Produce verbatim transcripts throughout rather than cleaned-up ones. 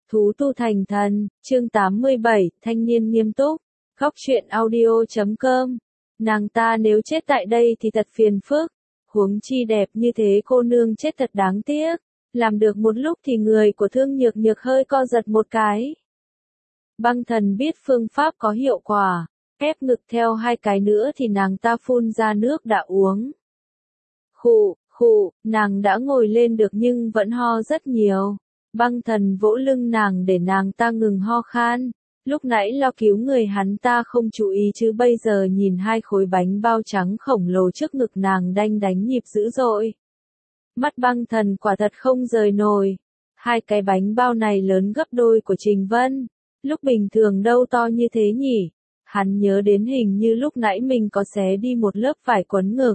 Thú tu thành thần, chương tám mươi bảy, thanh niên nghiêm túc, góc truyện audio chấm com. Nàng ta nếu chết tại đây thì thật phiền phức, huống chi đẹp như thế cô nương chết thật đáng tiếc. Làm được một lúc thì người của Thương Nhược Nhược hơi co giật một cái. Băng thần biết phương pháp có hiệu quả, ép ngực theo hai cái nữa thì nàng ta phun ra nước đã uống. Khụ, khụ, nàng đã ngồi lên được nhưng vẫn ho rất nhiều. Băng thần vỗ lưng nàng để nàng ta ngừng ho khan. Lúc nãy lo cứu người hắn ta không chú ý chứ bây giờ nhìn hai khối bánh bao trắng khổng lồ trước ngực nàng đanh đánh nhịp dữ dội. Mắt băng thần quả thật không rời nổi. Hai cái bánh bao này lớn gấp đôi của Trình Vân. Lúc bình thường đâu to như thế nhỉ? Hắn nhớ đến hình như lúc nãy mình có xé đi một lớp vải quấn ngực.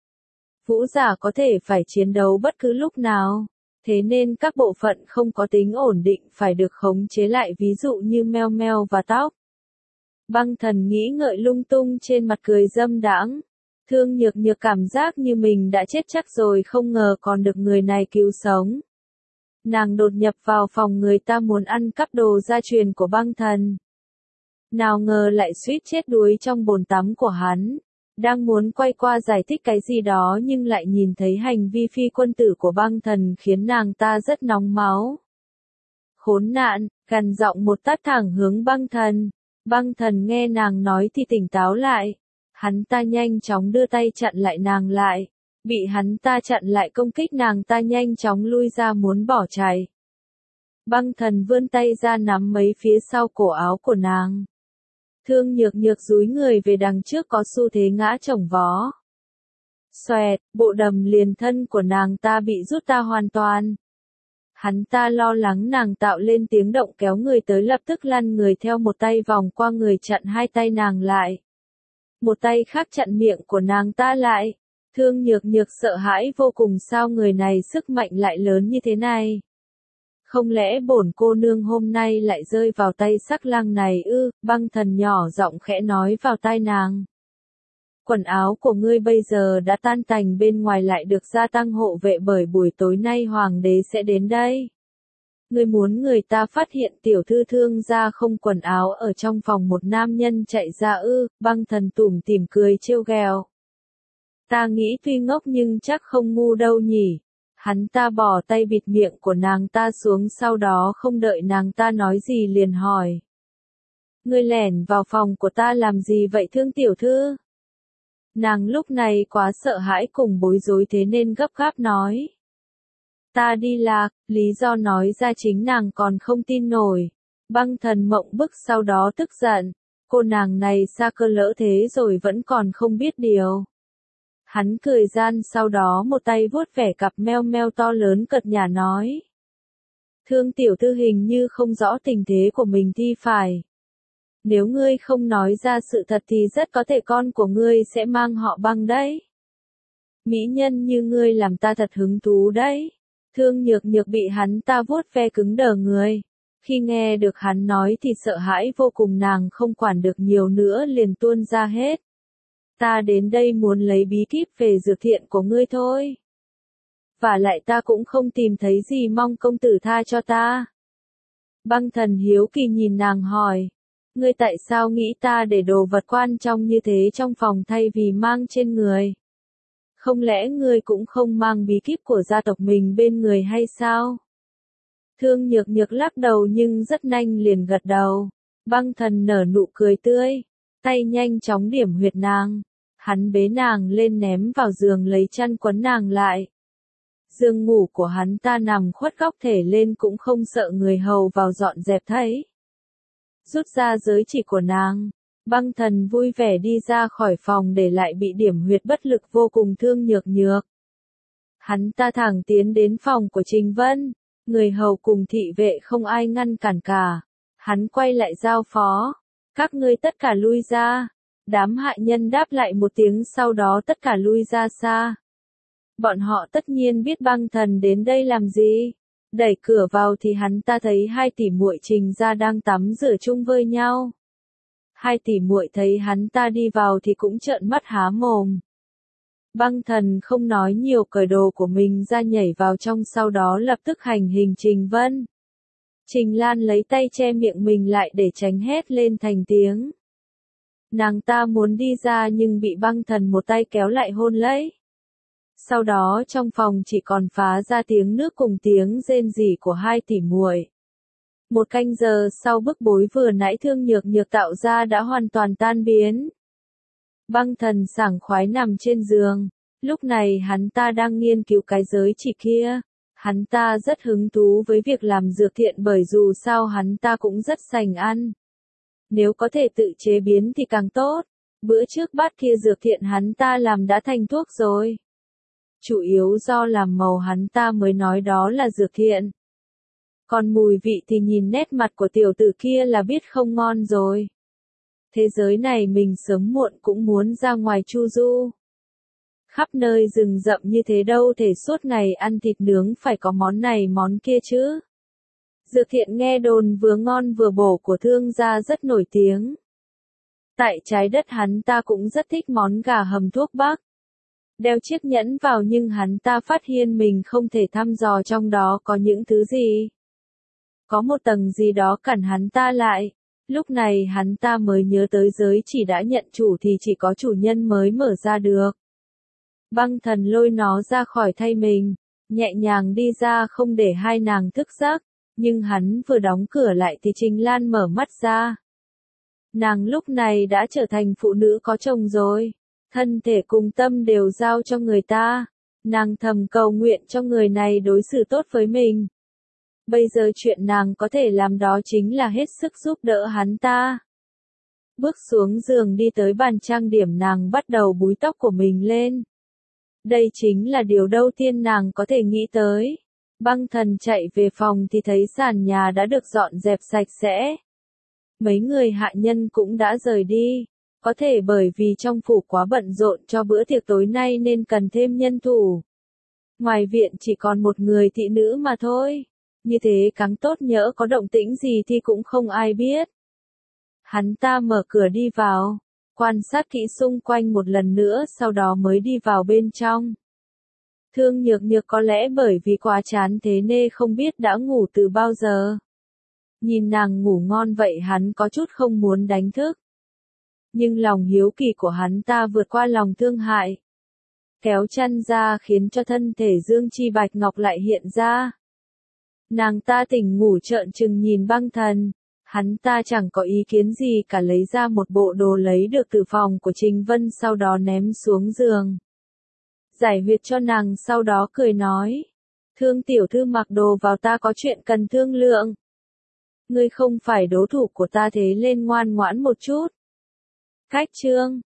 Vũ giả có thể phải chiến đấu bất cứ lúc nào. Thế nên các bộ phận không có tính ổn định phải được khống chế lại, ví dụ như meo meo và tóc. Băng thần nghĩ ngợi lung tung, trên mặt cười dâm đãng. Thương Nhược Nhược cảm giác như mình đã chết chắc rồi, không ngờ còn được người này cứu sống. Nàng đột nhập vào phòng người ta muốn ăn cắp đồ gia truyền của băng thần. Nào ngờ lại suýt chết đuối trong bồn tắm của hắn. Đang muốn quay qua giải thích cái gì đó nhưng lại nhìn thấy hành vi phi quân tử của băng thần khiến nàng ta rất nóng máu. Khốn nạn, gằn giọng một tát thẳng hướng băng thần. Băng thần nghe nàng nói thì tỉnh táo lại. Hắn ta nhanh chóng đưa tay chặn lại nàng lại. Bị hắn ta chặn lại công kích, nàng ta nhanh chóng lui ra muốn bỏ chạy. Băng thần vươn tay ra nắm mấy phía sau cổ áo của nàng. Thương Nhược Nhược dúi người về đằng trước có xu thế ngã chồng vó. Xoẹt, bộ đầm liền thân của nàng ta bị rút ra hoàn toàn. Hắn ta lo lắng nàng tạo lên tiếng động kéo người tới, lập tức lăn người theo một tay vòng qua người chặn hai tay nàng lại. Một tay khác chặn miệng của nàng ta lại. Thương Nhược Nhược sợ hãi vô cùng, sao người này sức mạnh lại lớn như thế này? Không lẽ bổn cô nương hôm nay lại rơi vào tay sắc lang này ư? Băng thần nhỏ giọng khẽ nói vào tai nàng. Quần áo của ngươi bây giờ đã tan tành, bên ngoài lại được gia tăng hộ vệ bởi buổi tối nay hoàng đế sẽ đến đây. Ngươi muốn người ta phát hiện tiểu thư Thương gia không quần áo ở trong phòng một nam nhân chạy ra ư? Băng thần tủm tỉm cười trêu ghẹo. Ta nghĩ tuy ngốc nhưng chắc không ngu đâu nhỉ. Hắn ta bỏ tay bịt miệng của nàng ta xuống, sau đó không đợi nàng ta nói gì liền hỏi. Ngươi lẻn vào phòng của ta làm gì vậy Thương tiểu thư? Nàng lúc này quá sợ hãi cùng bối rối thế nên gấp gáp nói. Ta đi lạc, lý do nói ra chính nàng còn không tin nổi. Băng thần mộng bức sau đó tức giận. Cô nàng này xa cơ lỡ thế rồi vẫn còn không biết điều. Hắn cười gian sau đó một tay vuốt vẻ cặp meo meo to lớn cợt nhả nói. Thương tiểu thư hình như không rõ tình thế của mình thì phải. Nếu ngươi không nói ra sự thật thì rất có thể con của ngươi sẽ mang họ Băng đấy. Mỹ nhân như ngươi làm ta thật hứng thú đấy. Thương Nhược Nhược bị hắn ta vuốt ve cứng đờ người. Khi nghe được hắn nói thì sợ hãi vô cùng, nàng không quản được nhiều nữa liền tuôn ra hết. Ta đến đây muốn lấy bí kíp về dược thiện của ngươi thôi. Và lại ta cũng không tìm thấy gì, mong công tử tha cho ta. Băng thần hiếu kỳ nhìn nàng hỏi. Ngươi tại sao nghĩ ta để đồ vật quan trọng như thế trong phòng thay vì mang trên người? Không lẽ ngươi cũng không mang bí kíp của gia tộc mình bên người hay sao? Thương Nhược Nhược lắc đầu nhưng rất nhanh liền gật đầu. Băng thần nở nụ cười tươi. Tay nhanh chóng điểm huyệt nàng. Hắn bế nàng lên ném vào giường lấy chăn quấn nàng lại. Giường ngủ của hắn ta nằm khuất góc thể lên cũng không sợ người hầu vào dọn dẹp thấy. Rút ra giới chỉ của nàng. Băng thần vui vẻ đi ra khỏi phòng để lại bị điểm huyệt bất lực vô cùng Thương Nhược Nhược. Hắn ta thẳng tiến đến phòng của Trình Vân. Người hầu cùng thị vệ không ai ngăn cản cả. Hắn quay lại giao phó. Các ngươi tất cả lui ra. Đám hạ nhân đáp lại một tiếng, sau đó tất cả lui ra xa. Bọn họ tất nhiên biết băng thần đến đây làm gì. Đẩy cửa vào thì hắn ta thấy hai tỷ muội Trình gia đang tắm rửa chung với nhau. Hai tỷ muội thấy hắn ta đi vào thì cũng trợn mắt há mồm. Băng thần không nói nhiều, cởi đồ của mình ra nhảy vào trong, sau đó lập tức hành hình Trình Vân. Trình Lan lấy tay che miệng mình lại để tránh hét lên thành tiếng. Nàng ta muốn đi ra nhưng bị Băng Thần một tay kéo lại hôn lấy. Sau đó trong phòng chỉ còn phá ra tiếng nước cùng tiếng rên rỉ của hai tỷ muội. Một canh giờ sau bức bối vừa nãy Thương Nhược Nhược tạo ra đã hoàn toàn tan biến. Băng Thần sảng khoái nằm trên giường. Lúc này hắn ta đang nghiên cứu cái giới chỉ kia. Hắn ta rất hứng thú với việc làm dược thiện bởi dù sao hắn ta cũng rất sành ăn. Nếu có thể tự chế biến thì càng tốt. Bữa trước bát kia dược thiện hắn ta làm đã thành thuốc rồi. Chủ yếu do làm màu hắn ta mới nói đó là dược thiện. Còn mùi vị thì nhìn nét mặt của tiểu tử kia là biết không ngon rồi. Thế giới này mình sớm muộn cũng muốn ra ngoài chu du. Khắp nơi rừng rậm như thế đâu thể suốt ngày ăn thịt nướng phải có món này món kia chứ. Dược thiện nghe đồn vừa ngon vừa bổ của Thương gia rất nổi tiếng. Tại trái đất hắn ta cũng rất thích món gà hầm thuốc bắc. Đeo chiếc nhẫn vào nhưng hắn ta phát hiện mình không thể thăm dò trong đó có những thứ gì. Có một tầng gì đó cản hắn ta lại. Lúc này hắn ta mới nhớ tới giới chỉ đã nhận chủ thì chỉ có chủ nhân mới mở ra được. Băng Thần lôi nó ra khỏi thay mình, nhẹ nhàng đi ra không để hai nàng thức giấc, nhưng hắn vừa đóng cửa lại thì Trình Lan mở mắt ra. Nàng lúc này đã trở thành phụ nữ có chồng rồi, thân thể cùng tâm đều giao cho người ta, nàng thầm cầu nguyện cho người này đối xử tốt với mình. Bây giờ chuyện nàng có thể làm đó chính là hết sức giúp đỡ hắn ta. Bước xuống giường đi tới bàn trang điểm nàng bắt đầu búi tóc của mình lên. Đây chính là điều đầu tiên nàng có thể nghĩ tới. Băng Thần chạy về phòng thì thấy sàn nhà đã được dọn dẹp sạch sẽ. Mấy người hạ nhân cũng đã rời đi. Có thể bởi vì trong phủ quá bận rộn cho bữa tiệc tối nay nên cần thêm nhân thủ. Ngoài viện chỉ còn một người thị nữ mà thôi. Như thế càng tốt nhỡ có động tĩnh gì thì cũng không ai biết. Hắn ta mở cửa đi vào. Quan sát kỹ xung quanh một lần nữa sau đó mới đi vào bên trong. Thương Nhược Nhược có lẽ bởi vì quá chán thế nên không biết đã ngủ từ bao giờ. Nhìn nàng ngủ ngon vậy hắn có chút không muốn đánh thức. Nhưng lòng hiếu kỳ của hắn ta vượt qua lòng thương hại. Kéo chăn ra khiến cho thân thể dương chi bạch ngọc lại hiện ra. Nàng ta tỉnh ngủ trợn trừng nhìn Băng Thần. Hắn ta chẳng có ý kiến gì cả lấy ra một bộ đồ lấy được từ phòng của Trình Vân sau đó ném xuống giường. Giải huyệt cho nàng sau đó cười nói. Thương tiểu thư mặc đồ vào ta có chuyện cần thương lượng. Ngươi không phải đối thủ của ta thế lên ngoan ngoãn một chút. Cách chương.